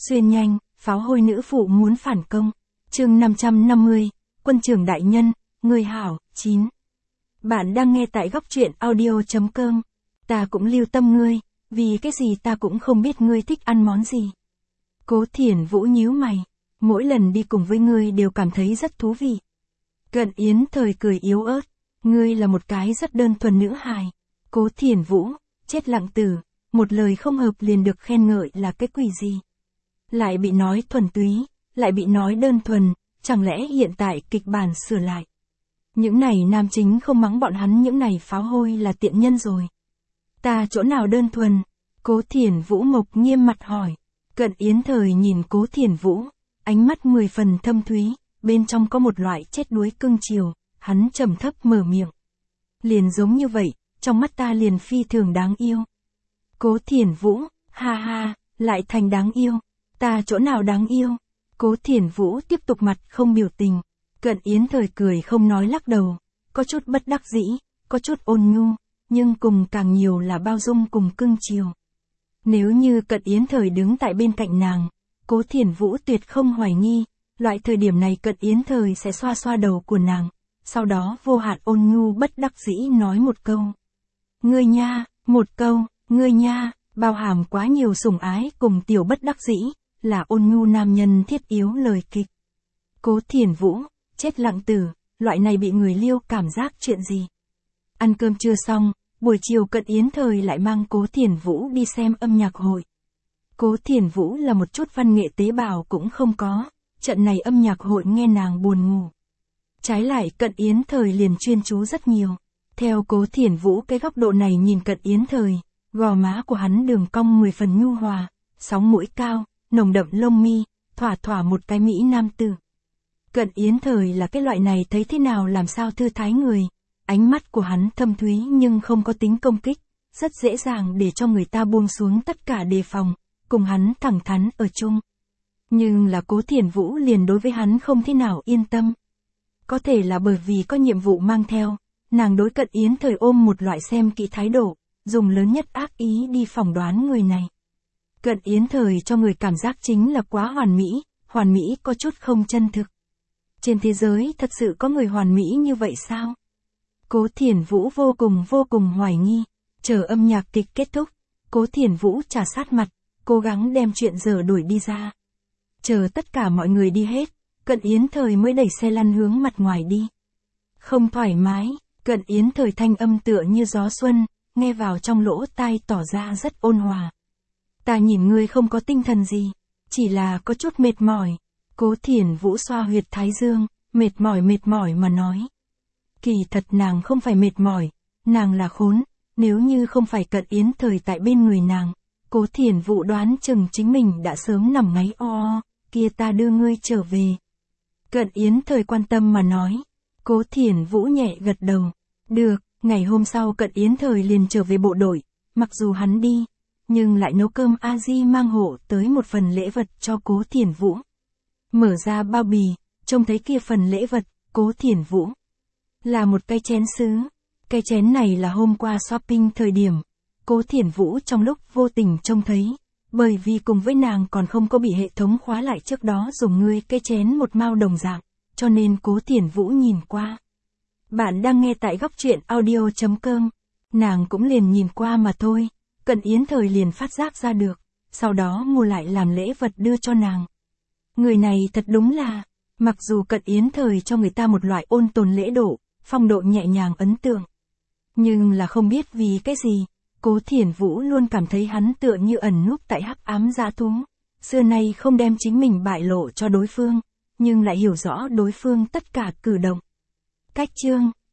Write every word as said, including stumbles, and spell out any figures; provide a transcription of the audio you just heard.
Xuyên nhanh, pháo hôi nữ phụ muốn phản công. Chương năm trăm năm mươi, Quân trưởng đại nhân, người hảo, chín. Bạn đang nghe tại góc truyện audio chấm com. Ta cũng lưu tâm ngươi, vì cái gì ta cũng không biết ngươi thích ăn món gì. Cố Thiển Vũ nhíu mày, mỗi lần đi cùng với ngươi đều cảm thấy rất thú vị. Cận Yến Thời cười yếu ớt, ngươi là một cái rất đơn thuần nữ hài. Cố Thiển Vũ, chết lặng tử, một lời không hợp liền được khen ngợi là cái quỷ gì. Lại bị nói thuần túy, lại bị nói đơn thuần, chẳng lẽ hiện tại kịch bản sửa lại. Những này nam chính không mắng bọn hắn những này pháo hôi là tiện nhân rồi. Ta chỗ nào đơn thuần? Cố Thiển Vũ mộc nghiêm mặt hỏi. Cận Yến Thời nhìn Cố Thiển Vũ, ánh mắt mười phần thâm thúy, bên trong có một loại chết đuối cưng chiều, hắn trầm thấp mở miệng. Liền giống như vậy, trong mắt ta liền phi thường đáng yêu. Cố Thiển Vũ, ha ha, lại thành đáng yêu. Ta chỗ nào đáng yêu? Cố Thiển Vũ tiếp tục mặt không biểu tình. Cận Yến Thời cười không nói lắc đầu, có chút bất đắc dĩ, có chút ôn nhu, nhưng cùng càng nhiều là bao dung cùng cưng chiều. Nếu như Cận Yến Thời đứng tại bên cạnh nàng, Cố Thiển Vũ tuyệt không hoài nghi, loại thời điểm này Cận Yến Thời sẽ xoa xoa đầu của nàng, sau đó vô hạn ôn nhu bất đắc dĩ nói một câu. Ngươi nha, một câu, ngươi nha, bao hàm quá nhiều sủng ái cùng tiểu bất đắc dĩ, là ôn nhu nam nhân thiết yếu lời kịch. Cố Thiển Vũ, chết lặng tử, loại này bị người liêu cảm giác chuyện gì. Ăn cơm chưa xong, buổi chiều Cận Yến Thời lại mang Cố Thiển Vũ đi xem âm nhạc hội. Cố Thiển Vũ là một chút văn nghệ tế bào cũng không có, trận này âm nhạc hội nghe nàng buồn ngủ. Trái lại Cận Yến Thời liền chuyên chú rất nhiều. Theo Cố Thiển Vũ cái góc độ này nhìn Cận Yến Thời, gò má của hắn đường cong mười phần nhu hòa, sóng mũi cao, nồng đậm lông mi, thỏa thỏa một cái mỹ nam tử. Cận Yến Thời là cái loại này thấy thế nào làm sao thư thái người, ánh mắt của hắn thâm thúy nhưng không có tính công kích, rất dễ dàng để cho người ta buông xuống tất cả đề phòng, cùng hắn thẳng thắn ở chung. Nhưng là Cố Thiển Vũ liền đối với hắn không thế nào yên tâm. Có thể là bởi vì có nhiệm vụ mang theo, nàng đối Cận Yến Thời ôm một loại xem kỹ thái độ, dùng lớn nhất ác ý đi phỏng đoán người này. Cận Yến Thời cho người cảm giác chính là quá hoàn mỹ, hoàn mỹ có chút không chân thực. Trên thế giới thật sự có người hoàn mỹ như vậy sao? Cố Thiển Vũ vô cùng vô cùng hoài nghi. Chờ âm nhạc kịch kết thúc, Cố Thiển Vũ trà sát mặt, cố gắng đem chuyện dở đuổi đi ra. Chờ tất cả mọi người đi hết, Cận Yến Thời mới đẩy xe lăn hướng mặt ngoài đi. Không thoải mái, Cận Yến Thời thanh âm tựa như gió xuân, nghe vào trong lỗ tai tỏ ra rất ôn hòa. Ta nhìn ngươi không có tinh thần gì, chỉ là có chút mệt mỏi. Cố Thiển Vũ xoa huyệt thái dương, mệt mỏi mệt mỏi mà nói. Kỳ thật nàng không phải mệt mỏi, nàng là khốn, nếu như không phải Cận Yến Thời tại bên người nàng, Cố Thiển Vũ đoán chừng chính mình đã sớm nằm ngáy o o, kia ta đưa ngươi trở về. Cận Yến Thời quan tâm mà nói. Cố Thiển Vũ nhẹ gật đầu. Được, ngày hôm sau Cận Yến Thời liền trở về bộ đội, mặc dù hắn đi, nhưng lại nấu cơm a di mang hộ tới một phần lễ vật cho Cố Thiển Vũ. Mở ra bao bì, trông thấy kia phần lễ vật, Cố Thiển Vũ. Là một cái chén sứ. Cái chén này là hôm qua shopping thời điểm, Cố Thiển Vũ trong lúc vô tình trông thấy, bởi vì cùng với nàng còn không có bị hệ thống khóa lại trước đó dùng ngươi cái chén một mao đồng dạng, cho nên Cố Thiển Vũ nhìn qua. Bạn đang nghe tại góc truyện audio chấm com, nàng cũng liền nhìn qua mà thôi, Cận Yến Thời liền phát giác ra được, sau đó mua lại làm lễ vật đưa cho nàng. Người này thật đúng là, mặc dù Cận Yến Thời cho người ta một loại ôn tồn lễ độ, phong độ nhẹ nhàng ấn tượng. Nhưng là không biết vì cái gì, Cố Thiển Vũ luôn cảm thấy hắn tựa như ẩn núp tại hắc ám dã thú, xưa nay không đem chính mình bại lộ cho đối phương, nhưng lại hiểu rõ đối phương tất cả cử động. Cách chương